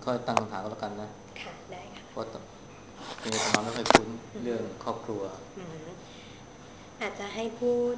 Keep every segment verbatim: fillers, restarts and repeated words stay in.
ค่อยตั้งคำถามก็แล้วกันนะค่ะได้ค่ะเพราะจริงๆอาตมาไม่ค่อยคุ้นเรื่องครอบครัวอืมอาจจะให้พูด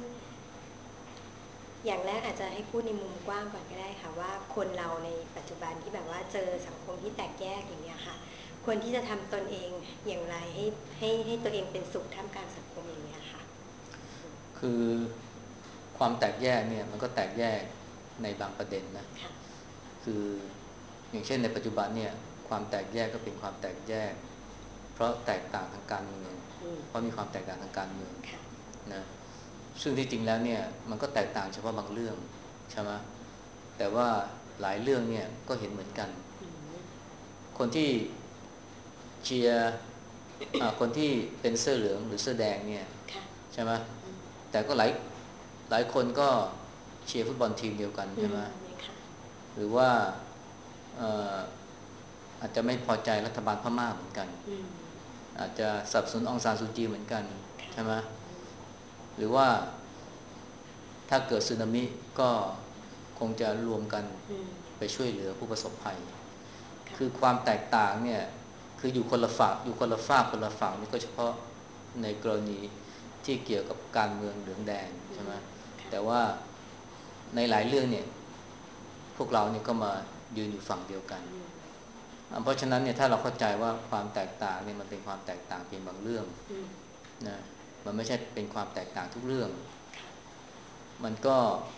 อย่างแรกอาจจะให้พูดในมุมกว้างก่อนก็ได้ค่ะว่าคนเราในปัจจุบันที่แบบว่าเจอสังคมที่แตกแยกอย่างเนี้ยค่ะควรที่จะทำตนเองอย่างไรให้ให้ให้ตัวเองเป็นสุขท่ามกลางสังคมอย่างเนี้ยค่ะคือความแตกแยกเนี่ยมันก็แตกแยกในบางประเด็นนะค่ะคืออย่างเช่นในปัจจุบันเนี่ยความแตกแยกก็เป็นความแตกแยกเพราะแตกต่างทางการเมืองเพราะมีความแตกต่างทางการเมืองค่ะนะซึ่งที่จริงแล้วเนี่ยมันก็แตกต่างเฉพาะบางเรื่องใช่ไหมแต่ว่าหลายเรื่องเนี่ยก็เห็นเหมือนกันคนที่เชียร์คนที่เป็นเสื้อเหลืองหรือเสื้อแดงเนี่ยใช่ไหมแต่ก็หลายหลายคนก็เชียร์ฟุตบอลทีมเดียวกันใช่ไหมหรือว่าอาจจะไม่พอใจรัฐบาลพม่าเหมือนกันอาจจะสนับสนุนองซานซูจีเหมือนกันใช่ไหมหรือว่าถ้าเกิดสึนามิก็คงจะรวมกันไปช่วยเหลือผู้ประสบภัยคือความแตกต่างเนี่ยคืออยู่คนละฝั่งอยู่คนละฝากคนละฝั่งนี่ก็เฉพาะในกรณีที่เกี่ยวกับการเมืองเหลืองแดงใช่ไหมแต่ว่าในหลายเรื่องเนี่ยพวกเราเนี่ยก็มายืนอยู่ฝั่งเดียวกันเพราะฉะนั้นเนี่ยถ้าเราเข้าใจว่าความแตกต่างเนี่ยมันเป็นความแตกต่างเพียงบางเรื่องนะมันไม่ใช่เป็นความแตกต่างทุกเรื่องมันก็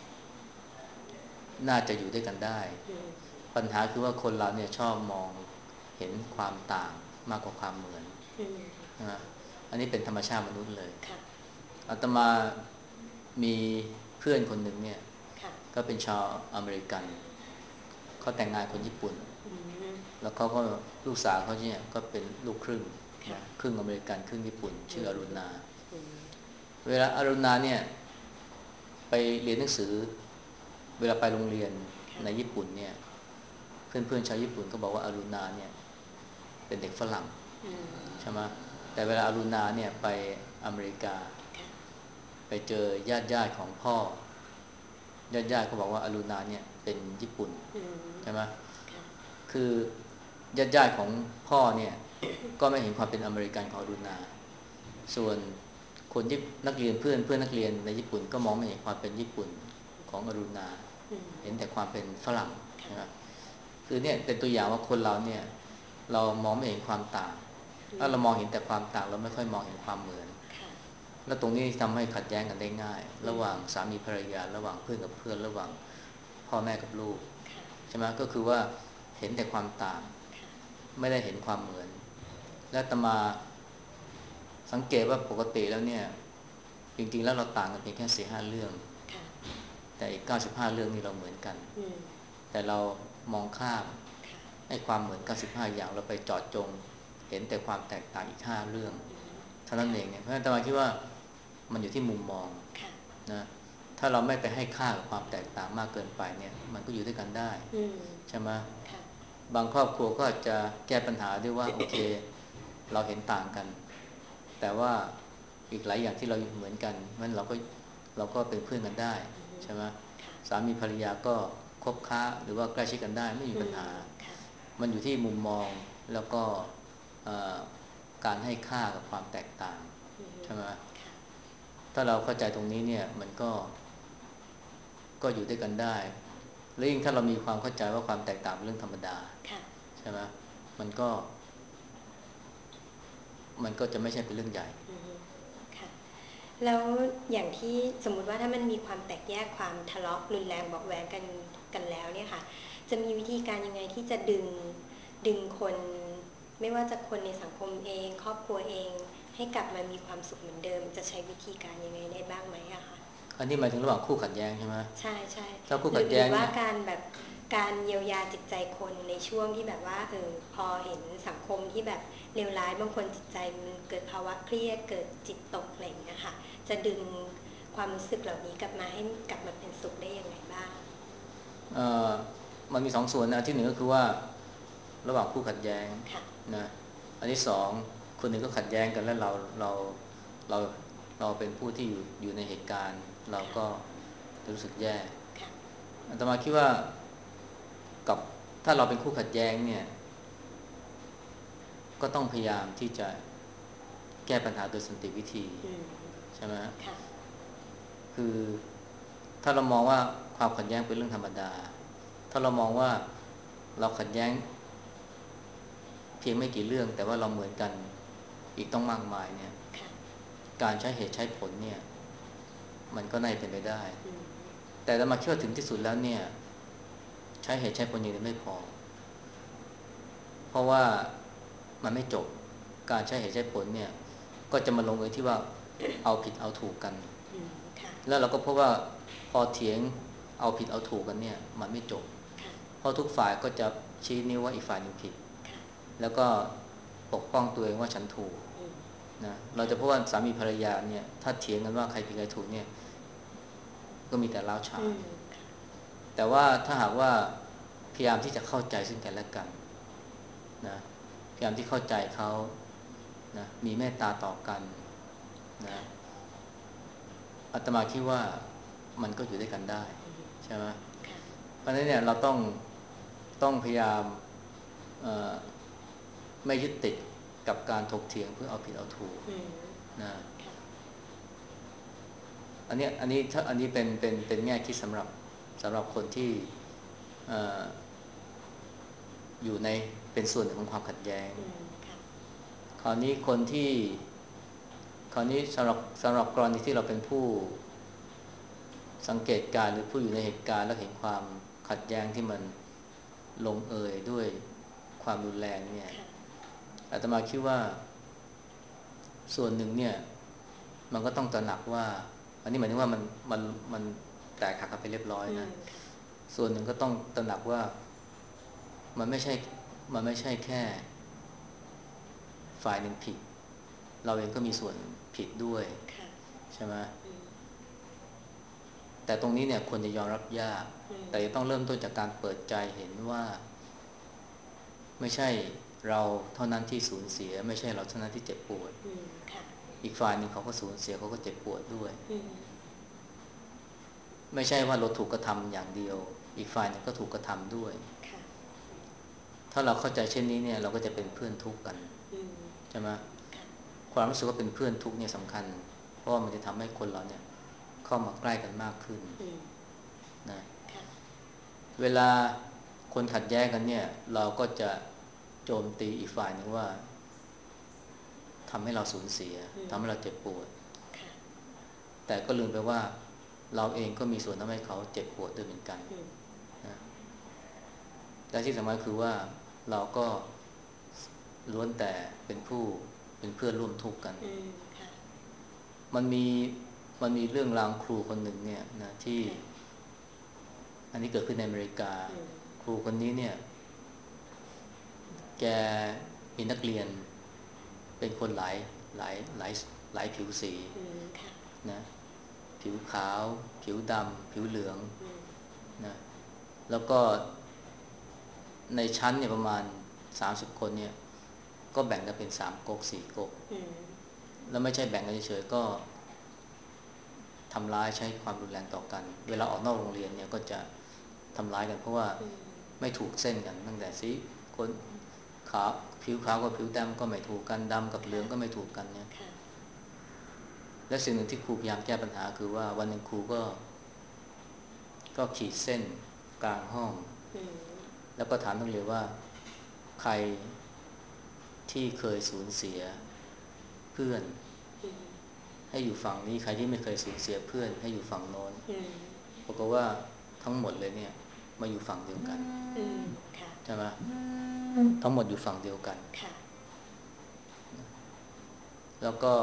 น่าจะอยู่ด้วยกันได้ปัญหาคือว่าคนเราเนี่ยชอบมองเห็นความต่างมากกว่าความเหมือนนะอันนี้เป็นธรรมชาติมนุษย์เลยอาตมามีเพื่อนคนหนึ่งเนี่ยก็เป็นชาวอเมริกันเขาแต่งงานคนญี่ปุ่นแล้วเขาก็ลูกสาวเขาเนี่ยก็เป็นลูกครึ่งครึ่งอเมริกันครึ่งญี่ปุ่นชื่ออรุณาเวลาอรุณาเนี่ยไปเรียนหนังสือเวลาไปโรงเรียนในญี่ปุ่นเนี่ยเพื่อนๆชาวญี่ปุ่นก็บอกว่าอรุณาเนี่ยเป็นเด็กฝรั่งใช่ไหมแต่เวลาอรุณาเนี่ยไปอเมริกาไปเจอญาติญาติของพ่อญาติญาติก็บอกว่าอรุณาเนี่ยเป็นญี่ปุ่นใช่ไหมคือญาติญาติของพ่อเนี่ยก็ไม่เห็นความเป็นอเมริกันของอรุณาส่วนคนที่นักเรียนเพื่อนเพื่อนนักเรียนในญี่ปุ่นก็มองไม่เห็นความเป็นญี่ปุ่นของอรุณาเห็นแต่ความเป็นฝรั่งนะครับคือเนี่ยเป็นตัวอย่างว่าคนเราเนี่ยเรามองไม่เห็นความต่างถ้าเรามองเห็นแต่ความต่างเราไม่ค่อยมองเห็นความเหมือนแล้วตรงนี้ทำให้ขัดแย้งกันได้ง่ายระหว่างสามีภรรยาระหว่างเพื่อนกับเพื่อนระหว่างพ่อแม่กับลูกใช่ไหมก็คือว่าเห็นแต่ความต่างไม่ได้เห็นความเหมือนและอาตมาสังเกตว่าปกติแล้วเนี่ยจริงๆแล้วเราต่างกันเพียงแค่สี่ห้าเรื่องแต่อีกเก้าสิบห้าเรื่องนี่เราเหมือนกันแต่เรามองข้ามให้ความเหมือนเก้าสิบห้าอย่างเราไปเจาะจงเห็นแต่ความแตกต่างอีกห้าเรื่องเท่านั้นเองเนี่ยเพราะฉะนั้นอาตมาคิดว่ามันอยู่ที่มุมมองนะถ้าเราไม่ไปให้ค่ากับความแตกต่างมากเกินไปเนี่ยมันก็อยู่ด้วยกันได้ใช่ไหมบางครอบครัวก็อาจจะแก้ปัญหาด้วยว่าโอเคเราเห็นต่างกันแต่ว่าอีกหลายอย่างที่เราเหมือนกันมันเราก็เราก็เป็นเพื่อนกันได้ใช่ไหมสามีภรรยาก็คบค้าหรือว่าใกล้ชิดกันได้ไม่มีปัญหามันอยู่ที่มุมมองแล้วก็การให้ค่ากับความแตกต่างใช่ไหมถ้าเราเข้าใจตรงนี้เนี่ยมันก็ก็อยู่ด้วยกันได้และยิ่งถ้าเรามีความเข้าใจว่าความแตกต่างเป็นเรื่องธรรมดาใช่ไหมมันก็มันก็จะไม่ใช่เป็นเรื่องใหญ่แล้วอย่างที่สมมุติว่าถ้ามันมีความแตกแยกความทะเลาะรุนแรงเบาะแว้งกันกันแล้วเนี่ยค่ะจะมีวิธีการยังไงที่จะดึงดึงคนไม่ว่าจะคนในสังคมเองครอบครัวเองให้กลับมามีความสุขเหมือนเดิมจะใช้วิธีการยังไงได้บ้างไหมอะคะอันนี้หมายถึงระหว่างคู่ขัดแย้งใช่ไหมใช่ใช่ถ้าคู่ขัดหรือว่าแย้งเนี่ยการแบบการเยียวยาจิตใจคนในช่วงที่แบบว่าเออพอเห็นสังคมที่แบบเลวร้ายบางคนจิตใจมันเกิดภาวะเครียดเกิดจิตตกอะไรอย่างเงี้ยค่ะจะดึงความรู้สึกเหล่านี้กลับมาให้กลับมาเป็นสุขได้ยังไงบ้างเอ่อมันมีสองส่วนนะที่หนึ่งก็คือว่าระหว่างคู่ขัดแย้งนะอันที่สองคนหนึ่งก็ขัดแย้งกันแล้วเราเราเราเราเป็นผู้ที่อยู่อยู่ในเหตุการณ์เราก็จะรู้สึกแย่อาตมาคิดว่ากับถ้าเราเป็นคู่ขัดแย้งเนี่ยก็ต้องพยายามที่จะแก้ปัญหาโดยสันติวิธีใช่ไหมคือถ้าเรามองว่าความขัดแย้งเป็นเรื่องธรรมดาถ้าเรามองว่าเราขัดแย้งเพียงไม่กี่เรื่องแต่ว่าเราเหมือนกันอีกต้องมากมายเนี่ยการใช้เหตุใช้ผลเนี่ยมันก็น่าจะเป็นไปได้แต่เรามาคิดว่าถึงที่สุดแล้วเนี่ยใช้เหตุใช้ผลอย่างเดียวไม่พอเพราะว่ามันไม่จบการใช้เหตุใช้ผลเนี่ยก็จะมาลงเอยที่ว่าเอาผิดเอาถูกกันแล้วเราก็พบว่าพอเถียงเอาผิดเอาถูกกันเนี่ยมันไม่จบเพราะทุกฝ่ายก็จะชี้นิ้วว่าอีกฝ่ายหนึ่งผิดแล้วก็ปกป้องตัวเองว่าฉันถูกนะเราจะพบว่าสามีภรรยาเนี่ยถ้าเถียงกันว่าใครผิดใครถูกเนี่ยก็มีแต่ล้าวฉานแต่ว่าถ้าหากว่าพยายามที่จะเข้าใจซึ่งกันและกันนะพยายามที่เข้าใจเขานะมีเมตตาต่อกันนะอาตมาคิดว่ามันก็อยู่ด้วยกันได้ใช่ไหมเพราะฉะนั้นเนี่ยเราต้องต้องพยายามไม่ยึดติดกับการถกเถียงเพื่อเอาผิดเอาถูกนะอันนี้อันนี้ถ้าอันนี้เป็นเป็นเป็นแง่คิดสำหรับสำหรับคนที่อยู่ในเป็นส่วนหนึ่งของความขัดแย้งคราวนี้คนที่คราวนี้สำหรับสำหรับกรณีที่เราเป็นผู้สังเกตการหรือผู้อยู่ในเหตุการณ์แล้วเห็นความขัดแย้งที่มันลงเอยด้วยความรุนแรงเนี่ยอาตมาคิดว่าส่วนหนึ่งเนี่ยมันก็ต้องตระหนักว่าอันนี้หมายถึงว่ามันมันมันแตกหักกันไปเรียบร้อยนะส่วนหนึ่งก็ต้องตระหนักว่ามันไม่ใช่มันไม่ใช่แค่ฝ่ายหนึ่งผิดเราเองก็มีส่วนผิดด้วยใช่ไหมแต่ตรงนี้เนี่ยควรจะยอมรับยากแต่ต้องเริ่มต้นจากการเปิดใจเห็นว่าไม่ใช่เราเท่านั้นที่สูญเสียไม่ใช่เราเท่านั้นที่เจ็บปวดอีกฝ่ายหนึ่งเขาก็สูญเสียเขาก็เจ็บปวดด้วยไม่ใช่ว่าเราถูกกระทำอย่างเดียวอีกฝ่ายหนึ่งก็ถูกกระทำด้วยถ้าเราเข้าใจเช่นนี้เนี่ยเราก็จะเป็นเพื่อนทุกข์กันใช่ไหมความรู้สึกว่าเป็นเพื่อนทุกข์เนี่ยสำคัญเพราะว่ามันจะทำให้คนเราเนี่ยเข้ามาใกล้กันมากขึ้นนะเวลาคนขัดแย้งกันเนี่ยเราก็จะโจมตีอีกฝ่ายหนึ่งว่าทำให้เราสูญเสียทำให้เราเจ็บปวดแต่ก็ลืมไปว่าเราเองก็มีส่วนทำให้เขาเจ็บปวดด้วยเหมือนกันนะและที่สำคัญคือว่าเราก็ล้วนแต่เป็นผู้เป็นเพื่อนร่วมทุกข์กันมันมีมันมีเรื่องราวครูคนหนึ่งเนี่ยนะที่อันนี้เกิดขึ้นในอเมริกาครูคนนี้เนี่ยแกมีนักเรียนเป็นคนหลายหลายหลายหลายผิวสีนะผิวขาวผิวดำผิวเหลืองนะแล้วก็ในชั้นเนี่ยประมาณสามสิบคนเนี่ยก็แบ่งกันเป็นสามก๊กสี่ก๊กแล้วไม่ใช่แบ่งกันเฉยๆก็ทำร้ายใช้ความรุนแรงต่อกันเวลาออกนอกโรงเรียนเนี่ยก็จะทำร้ายกันเพราะว่าไม่ถูกเส้นกันตั้งแต่สีคนขาวผิวขาวกับผิวดำก็ไม่ถูกกันดำกับเหลืองก็ไม่ถูกกันเนี่ยและสิ่งหนึ่งที่ครูพยายามแก้ปัญหาคือว่าวันหนึ่งครูก็ก็ขีดเส้นกลางห้องแล้วก็ถามนักเรียนว่าใครที่เคยสูญเสียเพื่อนให้อยู่ฝั่งนี้ใครที่ไม่เคยสูญเสียเพื่อนให้อยู่ฝั่งโน้นปรากฏว่าทั้งหมดเลยเนี่ยมาอยู่ฝั่งเดียวกันใช่ไหมทั้งหมดอยู่ฝั่งเดียวกันแล้วก็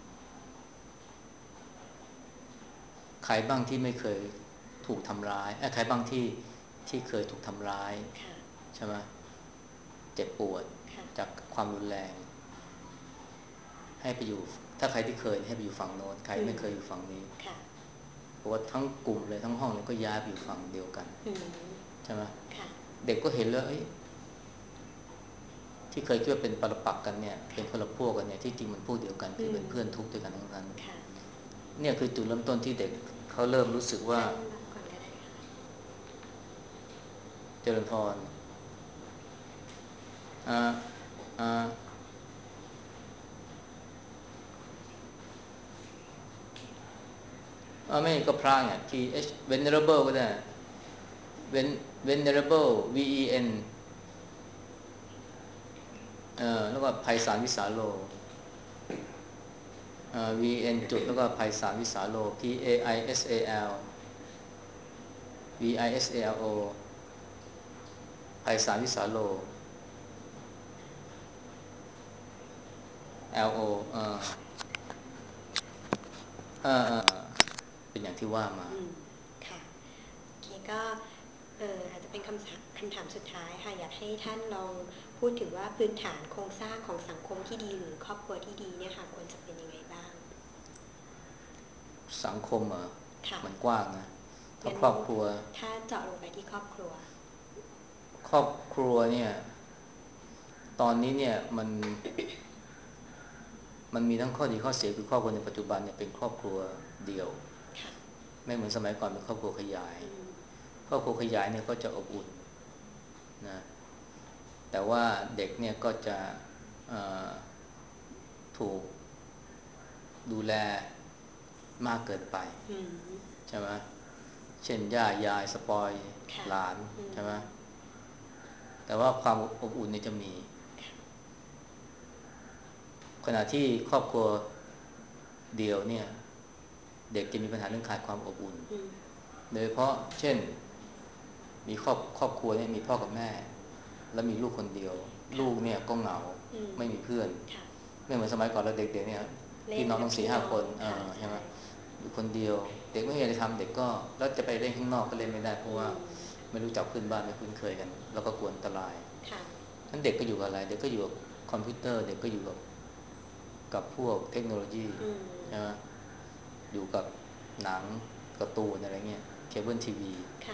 ใครบ้างที่ไม่เคยถูกทำร้ายใครบ้างที่ที่เคยถูกทำร้ายใช่ไหมเจ็บปวดจากความรุนแรงให้ไปอยู่ถ้าใครที่เคยให้ไปอยู่ฝั่งโน้นใครไม่เคยอยู่ฝั่งนี้เพราะว่าทั้งกลุ่มเลยทั้งห้องเลยก็ย้ายไปอยู่ฝั่งเดียวกันใช่ไหมเด็กก็เห็นแล้วที่เคยคิดว่าเป็นปรปักษ์กันเนี่ยเป็นคนละพวกกันเนี่ยที่จริงมันพวกเดียวกันคือเป็นเพื่อนทุกข์ด้วยกันทั้งนั้นเนี่ยคือจุดเริ่มต้นที่เด็กเขาเริ่มรู้สึกว่าเจริญพรอ่าอ่าไม่ก็พระเนี่ย T H venerable ก็ได้ Ven venerable V E N เอ่อแล้วก็ไพศาลวิสาโลเอ่อ V N จุดแล้วก็ไพศาลวิสาโล P A I S A L V I S A L O ไพศาลวิสาโล L O เอ่อเออเป็นอย่างที่ว่ามาค่ะโอเคก็เอออาจจะเป็นคำถามคำถามสุดท้ายค่ะอยากให้ท่านลองพูดถึงว่าพื้นฐานโครงสร้างของสังคมที่ดีหรือครอบครัวที่ดีเนี่ยค่ะควรจะเป็นยังไงบ้างสังคมอ่ะมันกว้างนะถ้าครอบครัวถ้าเจาะลงไปที่ครอบครัวครอบครัวเนี่ยตอนนี้เนี่ยมันมันมีทั้งข้อดีข้อเสียคือครอบครัวในปัจจุบันเนี่ยเป็นครอบครัวเดี่ยวไม่เหมือนสมัยก่อนเป็นครอบครัวขยายครอบครัวขยายเนี่ยก็จะอบอุ่นนะแต่ว่าเด็กเนี่ยก็จะถูกดูแลมากเกินไปใช่ไหมเช่นย่ายายสปอยหลานใช่ไหมแต่ว่าความอบอุ่นนี่จะมีขณะที่ครอบครัวเดียวเนี่ยเด็กจะมีปัญหาเรื่องขาดความอบอุ่นโดยเฉพาะเช่นมีครอบครอบครัวเนี่ยมีพ่อกับแม่แล้วมีลูกคนเดียวลูกเนี่ยก็เหงาไม่มีเพื่อนไม่เหมือนสมัยก่อนเราเด็กๆเนี่ยพี่น้องต้องสี่ห้าคนใช่ไหมอยู่คนเดียวเด็กไม่มีอะไรทำเด็กก็แล้วจะไปเล่นข้างนอกก็เล่นไม่ได้เพราะว่าไม่รู้จักเพื่อนบ้านไม่คุ้นเคยกันแล้วก็กลัวอันตรายนั้นเด็กก็อยู่กับอะไรเด็กก็อยู่กับคอมพิวเตอร์เด็กก็อยู่กับกับพวกเทคโนโลยีใช่ไหมอยู่กับหนังการ์ตูนอะไรเงี้ยเคเบิลทีวี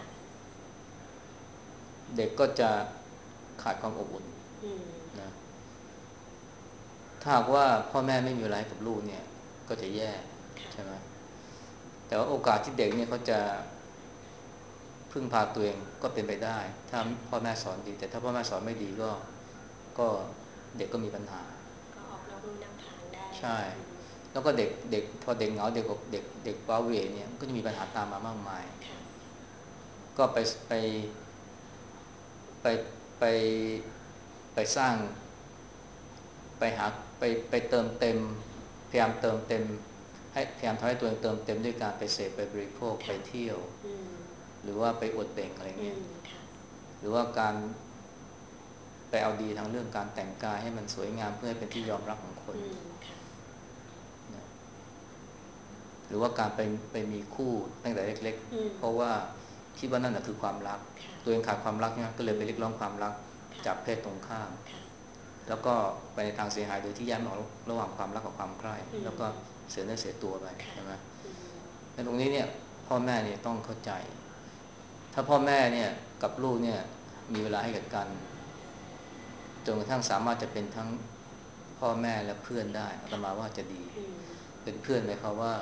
เด็กก็จะขาดความอบอุ่นนะถ้าหากว่าพ่อแม่ไม่มีเวลาให้กับลูกเนี่ยก็จะแย่ใช่ไหมแต่ว่าโอกาสที่เด็กเนี่ยเขาจะพึ่งพาตัวเองก็เป็นไปได้ถ้าพ่อแม่สอนดีแต่ถ้าพ่อแม่สอนไม่ดีก็ก็เด็กก็มีปัญหาก็ออกนอกลู่นอกทางได้ใช่แล้วก็เด็กเด็กพอเด็กเหงาเด็กเด็กเด็กว้าเหวเนี่ยก็จะมีปัญหาตามมามากมายก็ไปไปไปไปไปสร้างไปหาไปไปเติมเต็มพยายามเติมเต็มให้พยายามทำให้ตัวเองเติมเต็มด้วยการไปเสพไปบริโภคไปเที่ยวหรือว่าไปอวดเบ่งอะไรเงี้ยหรือว่าการไปเอาดีทางเรื่องการแต่งกายให้มันสวยงามเพื่อให้เป็นที่ยอมรับของคนหรือว่าการไปไปมีคู่ตั้งแต่เล็กๆเพราะว่าคิดว่านั่นแหะคือความรักตัวเองขาดความรักเนี่ยก็เลยไปเรียกร้องความรักจากเพศตรงข้ามแล้วก็ไปในทางเสียหายโดยที่แยกไม่ออกระหว่างความรักกับความใคร่แล้วก็เสียเนื้อเสียตัวไปใช่ไหมในตรงนี้เนี่ยพ่อแม่เนี่ยต้องเข้าใจถ้าพ่อแม่เนี่ยกับลูกเนี่ยมีเวลาให้กันกันจนกระทั่งสามารถจะเป็นทั้งพ่อแม่และเพื่อนได้อาตมาว่าจะดีเป็นเพื่อนไหมครับว่า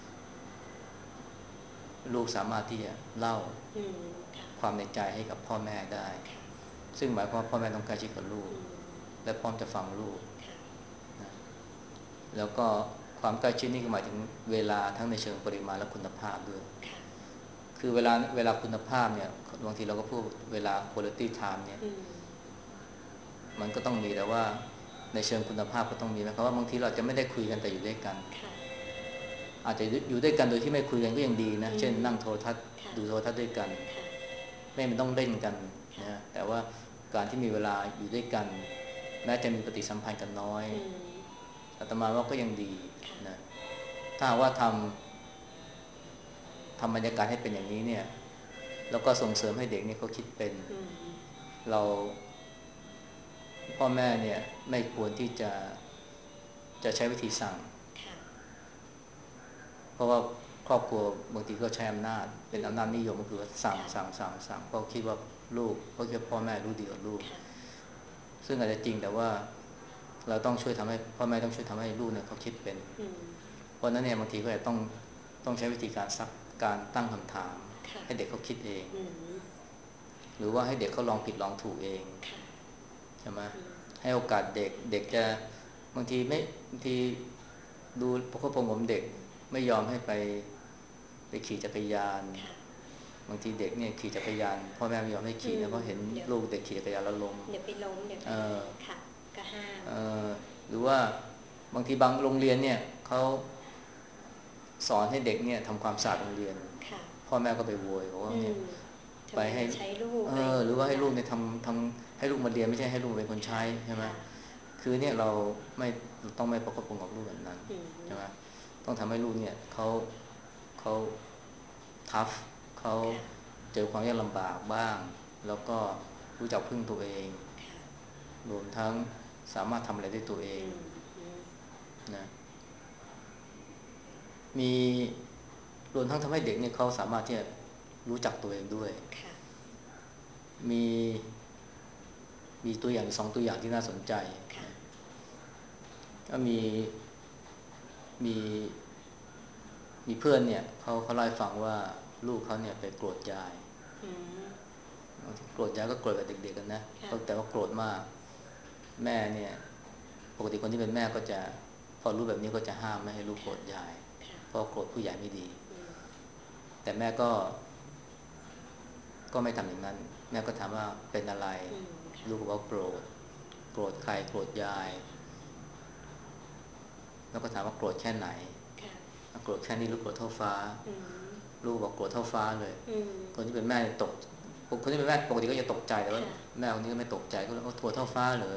ลูกสามารถที่จะเล่าความในใจให้กับพ่อแม่ได้ซึ่งหมายความว่าพ่อแม่ต้องใกล้ชิดกับลูกและพร้อมจะฟังลูกนะแล้วก็ความใกล้ชิดนี่ก็หมายถึงเวลาทั้งในเชิงปริมาณและคุณภาพด้วยคือเวลาเวลาคุณภาพเนี่ยบางทีเราก็พูดเวลา quality time เนี่ยมันก็ต้องมีแต่ว่าในเชิงคุณภาพก็ต้องมีนะครับว่าบางทีเราจะไม่ได้คุยกันแต่อยู่ด้วยกันอาจจะอยู่ด้วยกันโดยที่ไม่คุยกันก็ยังดีนะเช่นนั่งโทรทัศน์ดูโทรทัศน์ด้วยกันไม่มันต้องเล่นกันนะแต่ว่าการที่มีเวลาอยู่ด้วยกันแม้จะมีปฏิสัมพันธ์กันน้อยอาตมาว่าก็ยังดีนะถ้าว่าทำทำบรรยากาศให้เป็นอย่างนี้เนี่ยแล้วก็ส่งเสริมให้เด็กนี่เขาคิดเป็นเราพ่อแม่เนี่ยไม่ควรที่จะจะใช้วิธีสั่งเพราะว่าครอบครัวบางทีก็ใช้อำนาจเป็นอำนาจนิยมก็คือสั่งสั่งสั่งสั่งเพราะคิดว่าลูกเพราะคิดพ่อแม่รู้ดีกว่าลูกซึ่งอาจจะจริงแต่ว่าเราต้องช่วยทำให้พ่อแม่ต้องช่วยทำให้ลูกเนี่ยเขาคิดเป็นเพราะนั้นเนี่ยบางทีก็จะต้องต้องใช้วิธีการซักการตั้งคำถามให้เด็กเขาคิดเองหรือว่าให้เด็กเขาลองผิดลองถูกเองใช่ไหมให้โอกาสเด็กเด็กจะบางทีไม่บางทีดูพระโคผมเด็กไม่ยอมให้ไปไปขี่จักรยานบางทีเด็กเนี่ยขี่จักรยานพ่อแม่ไม่ยอมให้ขี่นะเพราะเห็นลูกเด็กขี่จักรยานแล้วล้มเดี๋ยวไปล้มเดี๋ยวไปค่ะก็ห้ามหรือว่าบางทีบางโรงเรียนเนี่ยเขาสอนให้เด็กเนี่ยทำความสะอาดโรงเรียนพ่อแม่ก็ไปโวยว่าเนี่ยไปให้ใช้ลูกเออหรือว่าให้ลูกเนี่ยทำทำให้ลูกมาเรียนไม่ใช่ให้ลูกเป็นคนใช้ใช่ไหมคือเนี่ยเราไม่ต้องไม่ประคบประหงมกับลูกแบบนั้นใช่ไหมต้องทำให้ลูกเนี่ยเขาเขาทัฟเขาเจอความยากลำบากบ้างแล้วก็รู้จักพึ่งตัวเองรวมทั้งสามารถทำอะไรได้ตัวเองนะมีรวมทั้งทำให้เด็กเนี่ยเขาสามารถที่จะรู้จักตัวเองด้วยมีมีตัวอย่างสองตัวอย่างที่น่าสนใจก็มีมีมีเพื่อนเนี่ยเขาเขาเล่าให้ฟังว่าลูกเขาเนี่ยไปโกรธยายโกรธยายก็โกรธกับเด็กๆกันนะแต่ว่าโกรธมากแม่เนี่ยปกติคนที่เป็นแม่ก็จะพอรู้แบบนี้ก็จะห้ามไม่ให้ลูกโกรธยายเพราะโกรธผู้ใหญ่ไม่ดีแต่แม่ก็ก็ไม่ทำอย่างนั้นแม่ก็ถามว่าเป็นอะไรลูกบอกว่าโกรธโกรธใครโกรธยายแล้วก็ถามว่าโกรธแค่ไหนโกรธแค่นี้ลูกโกรธเท่าฟ้าลูกบอกโกรธเท่าฟ้าเลยคนที่เป็นแม่ตกคนที่เป็นแม่ปกติก็จะตกใจแต่ว่าแม่คนนี้ก็ไม่ตกใจก็เลยโกรธเท่าฟ้าเหรอ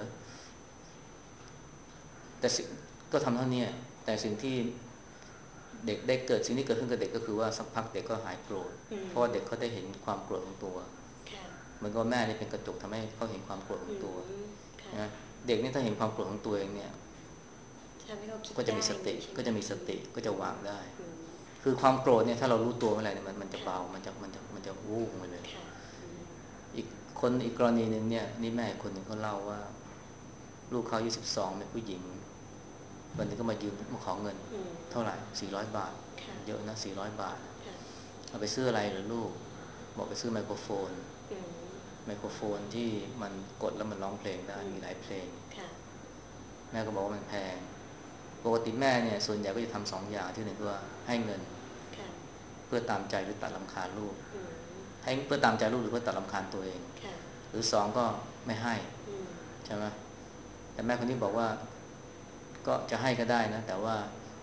แต่ก็ทำเท่านี้แต่สิ่งที่เด็กได้เกิดสิ่งที่เกิดขึ้นกับเด็กก็คือว่าสักพักเด็กก็หายโกรธเพราะว่าเด็กเขาได้เห็นความโกรธของตัวเหมือนกับแม่นี่เป็นกระจกทำให้เขาเห็นความโกรธของตัวนะเด็กนี่ถ้าเห็นความโกรธของตัวเองเนี่ยก็จะมีสติก็จะมีสติก็จะวางได้คือความโกรธเนี่ยถ้าเรารู้ตัวเมื่อไหร่เนี่ยมันมันจะเบามันจะมันจะมันจะวูบไปเลยอีกคนอีกกรณีหนึ่งเนี่ยนี่แม่คนหนึ่งเขาเล่าว่าลูกเขาอายุสิบสองเป็นผู้หญิงวันนี้ก็มายืมมาขอเงินเท่าไหร่สี่ร้อยบาทเยอะนะสี่ร้อยบาทเอาไปซื้ออะไรเหรอลูกบอกไปซื้อไมโครโฟนไมโครโฟนที่มันกดแล้วมันร้องเพลงได้มีหลายเพลงแม่ก็บอกว่ามันแพงปกติแม่เนี่ยส่วนใหญ่ก็จะทำสองอย่างที่หนึ่งคือว่าให้เงินเพื่อตามใจหรือตัดรำคาญลูกให้เพื่อตามใจลูกหรือเพื่อตัดรำคาญตัวเองหรือสองก็ไม่ให้ใช่ไหมแต่แม่คนนี้บอกว่าก็จะให้ก็ได้นะแต่ว่า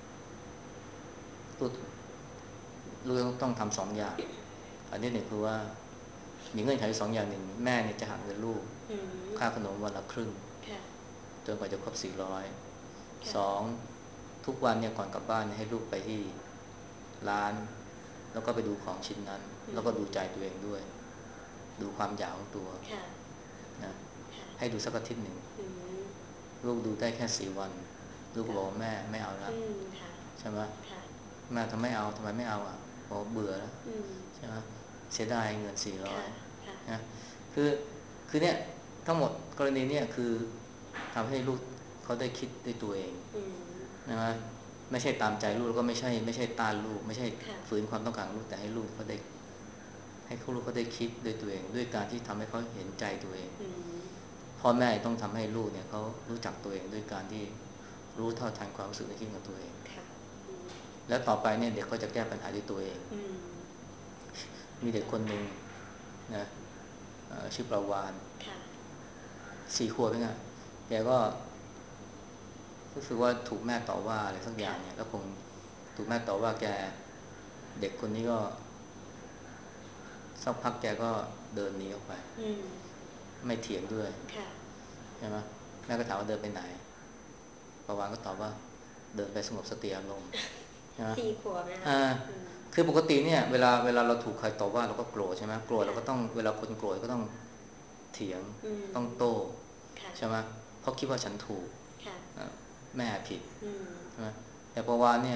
ลูกลูกต้องทำสองอย่างอันที่หนึ่งคือว่ามีเงื่อนไขสองอย่างหนึ่งแม่เนี่ยจะหักเงินลูกค่าขนมวันละครึ่งจนกว่าจะครบสี่ร้อยสองทุกวันเนี่ยก่อนกลับบ้านเนี่ยให้ลูกไปที่ร้านแล้วก็ไปดูของชิ้นนั้นแล้วก็ดูใจตัวเองด้วยดูความอยากของตัวนะให้ดูสักอาทิตย์หนึ่งลูกดูได้แค่สี่วันลูกก็บอกว่าแม่ไม่เอาแล้วใช่ไหมแม่ทำไมเอาทำไมไม่เอาอ่ะบอกเบื่อแล้วใช่ไหมเสียดายเงินสี่ร้อยนะคือคือเนี่ยทั้งหมดกรณีเนี่ยคือทำให้ลูกเขาได้คิดด้วยตัวเองนะฮะไม่ใช่ตามใจลูกแล้วก็ไม่ใช่ไม่ใช่ต้านลูกไม่ใช่ฝืนความต้องการของลูกแต่ให้ลูกเขาได้ให้เขาลูกเขาได้คิดด้วยตัวเองด้วยการที่ทำให้เขาเห็นใจตัวเองพ่อแม่ต้องทำให้ลูกเนี่ยเขารู้จักตัวเองด้วยการที่รู้เท่าทันความรู้สึกนึกคิดของตัวเองแล้วต่อไปเนี่ยเด็กก็จะแก้ปัญหาด้วยตัวเองมีเด็กคนหนึ่งนะชื่อประวานสี่ขวบเองอะแกก็รู้สึกว่าถูกแม่ต่อว่าอะไรสักอย่างเนี่ยแล้วคงถูกแม่ต่อว่าแกเด็กคนนี้ก็สักพักแกก็เดินหนีออกไปไม่เถียงด้วยใช่ไหมแม่ก็ถามว่าเดินไปไหนประวานก็ตอบว่าเดินไปสงบสติอารมณ์ใช่ไหมสี่ขวบนะคือปกติเนี่ยเวลาเวลาเราถูกใครต่อว่าเราก็โกรธใช่ไหมโกรธเราก็ต้องเวลาคนโกรธก็ต้องเถียงต้องโต้ใช่ไหมเพราะคิดว่าฉันถูกแม่ผิดใช่ไหมแต่ประวานเนี่ย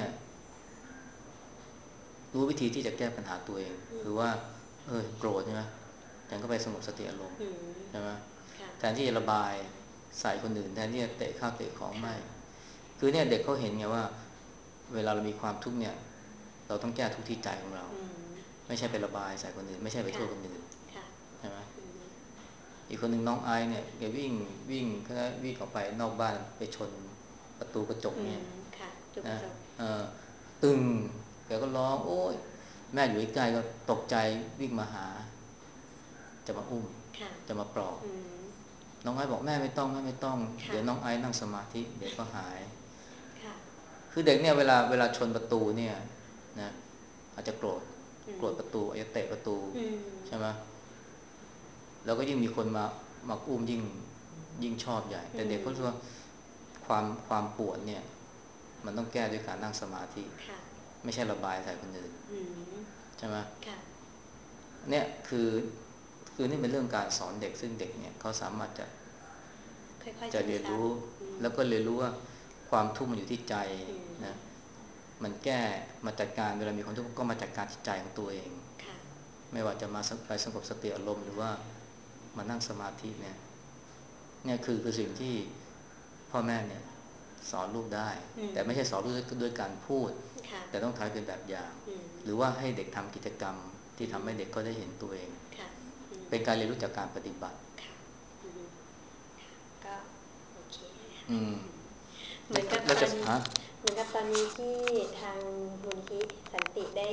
รู้วิธีที่จะแก้ปัญหาตัวเองคือว่าเออโกรธใช่ไหมฉันก็ไปสงบสติอารมณ์ใช่ไหมแทนที่จะระบายใส่คนอื่นแทนที่จะเตะข้าวเตะของไม่คือเนี่ยเด็กเขาเห็นไงว่าเวลาเรามีความทุกข์เนี่ยเราต้องแก้ทุกข์ที่ใจของเราไม่ใช่ไประบายใส่คนอื่นไม่ใช่ไปโทษคนอื่นใช่ไหมอีกคนหนึ่งน้องไอเนี่ยแกวิ่งวิ่งก็วิ่งออกไปนอกบ้านไปชนประตูกระจกเนี่ยนะเออตึงแกก็ร้องโอ๊ยแม่อยู่ใกล้ๆก็ตกใจวิ่งมาหาจะมาอุ้มจะมาปลอบน้องไอซ์บอกแม่ไม่ต้องแม่ไม่ต้องเดี๋ยวน้องไอซ์นั่งสมาธิเดี๋ยวก็หายคือเด็กเนี่ยเวลาเวลาชนประตูเนี่ยนะอาจจะโกรธโกรธประตูอาจจะเตะประตูใช่ไหมแล้วก็ยิ่งมีคนมามาอุ้มยิ่งยิ่งชอบใหญ่แต่เด็กเขารู้ว่าความความปวดเนี่ยมันต้องแก้ด้วยการนั่งสมาธิไม่ใช่ระบายใส่คนอื่นใช่ไหมเนี่ยคือคือนี่เป็นเรื่องการสอนเด็กซึ่งเด็กเนี่ยเขาสามารถจะจะเรียนรู้แล้วก็เรียนรู้ว่าความทุกข์มันอยู่ที่ใจนะมันแก้มาจัดการเวลามีความทุกข์ก็มาจัดการจิตใจของตัวเองไม่ว่าจะมาไปสงบสติอารมณ์หรือว่ามานั่งสมาธิเนี่ยเนี่ยคือคือสิ่งที่พ่อแม่เนี่ยสอนลูกได้แต่ไม่ใช่สอนลูกด้วยการพูดแต่ต้องทำเป็นแบบอย่างหรือว่าให้เด็กทำกิจกรรมที่ทำให้เด็กก็ได้เห็นตัวเองเป็นการเรียนรู้จากการปฏิบัติก็โอเคอืมเหมือนกับตอนเหมือนกับตอนนี้ที่ทางมูลนิธิสันติได้